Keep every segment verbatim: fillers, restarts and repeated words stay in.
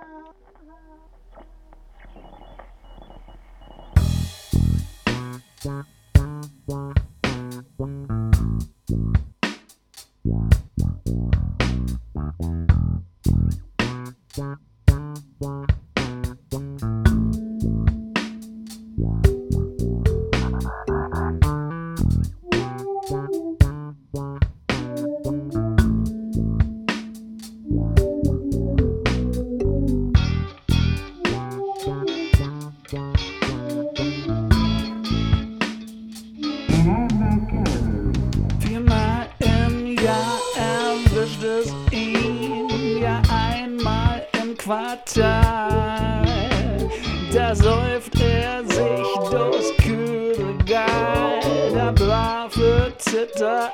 Viermal im Jahr erwischt es ihn, ja einmal im Quartal. Da säuft er sich durchs Kühlregal, der brave Zitteral.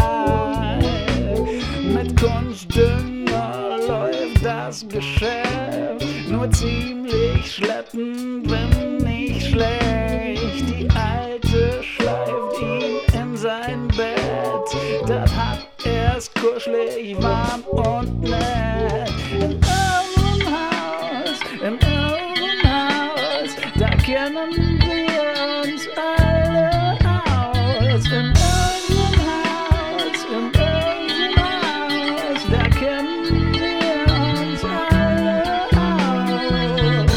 Mit Kunstdünger läuft das Geschäft, nur ziemlich schleppend, wenn nicht schlecht. Die Alte schleift ihn in sein Bett, das hat er's kuschelig, warm und nett. Im Irrenhaus, im Irrenhaus, da kennen wir uns alle aus. Im Irrenhaus, im Irrenhaus, da kennen wir uns alle aus.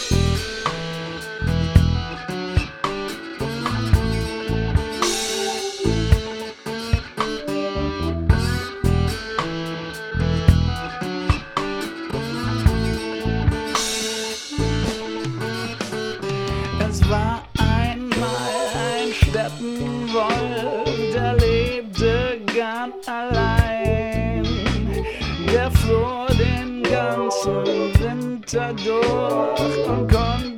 Es war einmal ein Steppenwolf, der lebte gern allein. Der floh den ganzen Winter durch und konnte